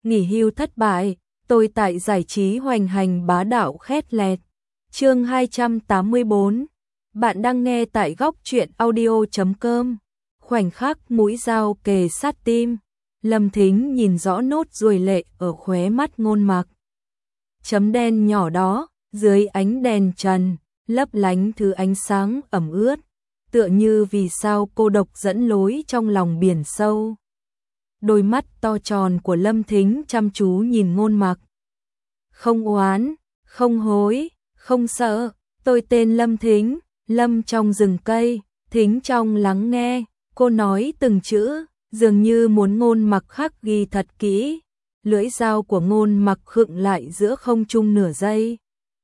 nghỉ hưu thất bại, tôi tại giải trí hoành hành bá đạo khét lẹt. Chương 284. Bạn đang nghe tại góc truyện audio.com. Khoảnh khắc mũi dao kề sát tim, Lâm Thính nhìn rõ nốt ruồi lệ ở khóe mắt Ngôn Mặc. Chấm đen nhỏ đó, dưới ánh đèn trần, lấp lánh thứ ánh sáng ẩm ướt, tựa như vì sao cô độc dẫn lối trong lòng biển sâu. Đôi mắt to tròn của Lâm Thính chăm chú nhìn Ngôn Mặc. Không oán, không hối, không sợ, tôi tên Lâm Thính, Lâm trong rừng cây, Thính trong lắng nghe, cô nói từng chữ, dường như muốn Ngôn Mặc khắc ghi thật kỹ. Lưỡi dao của Ngôn Mặc khựng lại giữa không trung nửa giây.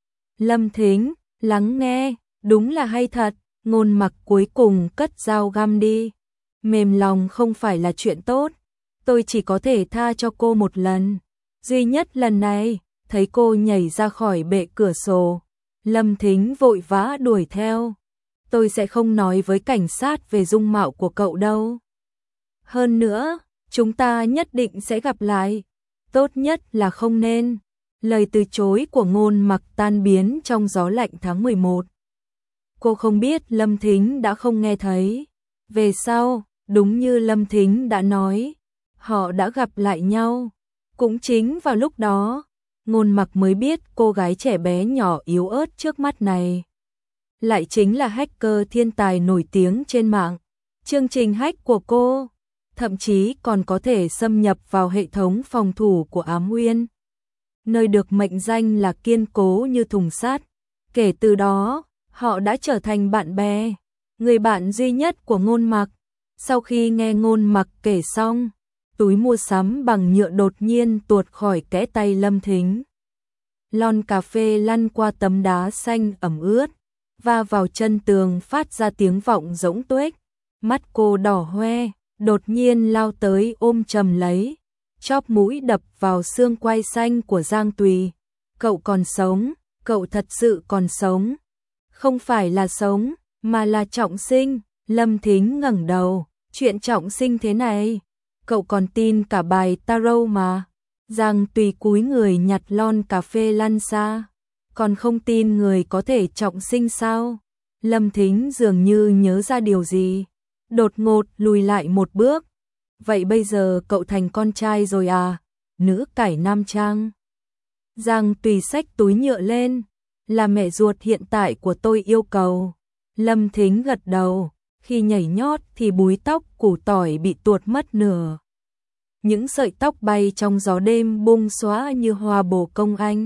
Lâm Thính, lắng nghe, đúng là hay thật. Ngôn Mặc cuối cùng cất dao găm đi. Mềm lòng không phải là chuyện tốt. Tôi chỉ có thể tha cho cô một lần. Duy nhất lần này, thấy cô nhảy ra khỏi bệ cửa sổ. Lâm Thính vội vã đuổi theo. Tôi sẽ không nói với cảnh sát về dung mạo của cậu đâu. Hơn nữa, chúng ta nhất định sẽ gặp lại. Tốt nhất là không nên. Lời từ chối của Ngôn Mặc tan biến trong gió lạnh tháng 11. Cô không biết Lâm Thính đã không nghe thấy. Về sau, đúng như Lâm Thính đã nói, họ đã gặp lại nhau. Cũng chính vào lúc đó, Ngôn Mặc mới biết cô gái trẻ bé nhỏ yếu ớt trước mắt này lại chính là hacker thiên tài nổi tiếng trên mạng. Chương trình hack của cô thậm chí còn có thể xâm nhập vào hệ thống phòng thủ của Ám Nguyên, nơi được mệnh danh là kiên cố như thùng sắt. Kể từ đó, họ đã trở thành bạn bè, người bạn duy nhất của Ngôn Mặc. Sau khi nghe Ngôn Mặc kể xong, túi mua sắm bằng nhựa đột nhiên tuột khỏi kẽ tay Lâm Thính. Lon cà phê lăn qua tấm đá xanh ẩm ướt, va vào chân tường phát ra tiếng vọng rỗng tuếch. Mắt cô đỏ hoe, đột nhiên lao tới ôm chầm lấy, chóp mũi đập vào xương quai xanh của Giang Tùy. Cậu còn sống, cậu thật sự còn sống. Không phải là sống, mà là trọng sinh. Lâm Thính ngẩng đầu, chuyện trọng sinh thế này, cậu còn tin cả bài tarot mà. Giang Tùy cúi người nhặt lon cà phê lăn xa. Còn không tin người có thể trọng sinh sao? Lâm Thính dường như nhớ ra điều gì, đột ngột lùi lại một bước. Vậy bây giờ cậu thành con trai rồi à? Nữ cải nam trang. Giang Tùy xách túi nhựa lên. Là mẹ ruột hiện tại của tôi yêu cầu. Lâm Thính gật đầu. Khi nhảy nhót thì búi tóc củ tỏi bị tuột mất nửa. Những sợi tóc bay trong gió đêm bung xóa như hoa bồ công anh.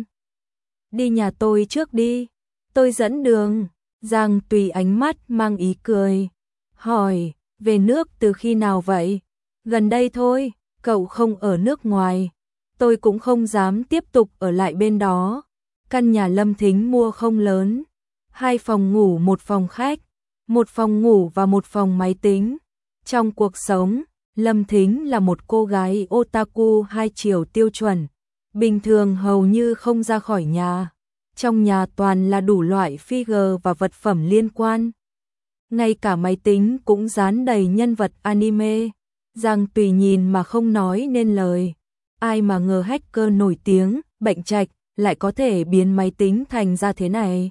Đi nhà tôi trước đi, tôi dẫn đường. Giang Tùy ánh mắt mang ý cười. Hỏi, về nước từ khi nào vậy? Gần đây thôi, cậu không ở nước ngoài. Tôi cũng không dám tiếp tục ở lại bên đó. Căn nhà Lâm Thính mua không lớn. 2 phòng ngủ, 1 phòng khách, 1 phòng ngủ và 1 phòng máy tính. Trong cuộc sống, Lâm Thính là một cô gái otaku 2 chiều tiêu chuẩn. Bình thường hầu như không ra khỏi nhà. Trong nhà toàn là đủ loại figure và vật phẩm liên quan. Ngay cả máy tính cũng dán đầy nhân vật anime. Giang Tùy nhìn mà không nói nên lời. Ai mà ngờ hacker nổi tiếng, Bệnh Trạch, lại có thể biến máy tính thành ra thế này.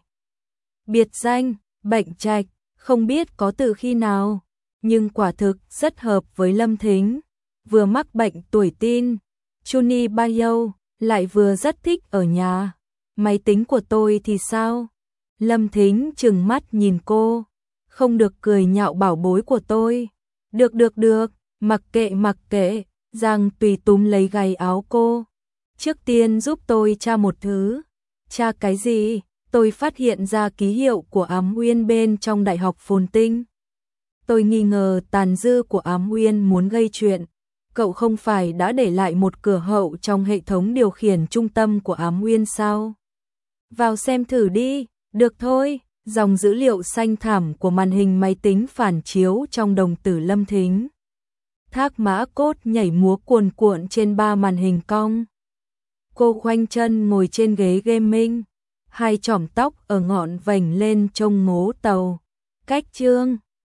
Biệt danh, Bệnh Trạch, không biết có từ khi nào, nhưng quả thực rất hợp với Lâm Thính. Vừa mắc bệnh tuổi teen, Chuni Bayo, lại vừa rất thích ở nhà. Máy tính của tôi thì sao? Lâm Thính trừng mắt nhìn cô. Không được cười nhạo bảo bối của tôi. Được, mặc kệ. Giang Tùy túm lấy gáy áo cô. Trước tiên giúp tôi tra một thứ. Tra cái gì? Tôi phát hiện ra ký hiệu của Ám Nguyên bên trong Đại học Phồn Tinh. Tôi nghi ngờ tàn dư của Ám Nguyên muốn gây chuyện. Cậu không phải đã để lại một cửa hậu trong hệ thống điều khiển trung tâm của Ám Nguyên sao? Vào xem thử đi. Được thôi. Dòng dữ liệu xanh thẳm của màn hình máy tính phản chiếu trong đồng tử Lâm Thính. Thác mã cốt nhảy múa cuồn cuộn trên 3 màn hình cong. Cô khoanh chân ngồi trên ghế gaming, 2 chỏm tóc ở ngọn vành lên trông ngố tàu. Cách chương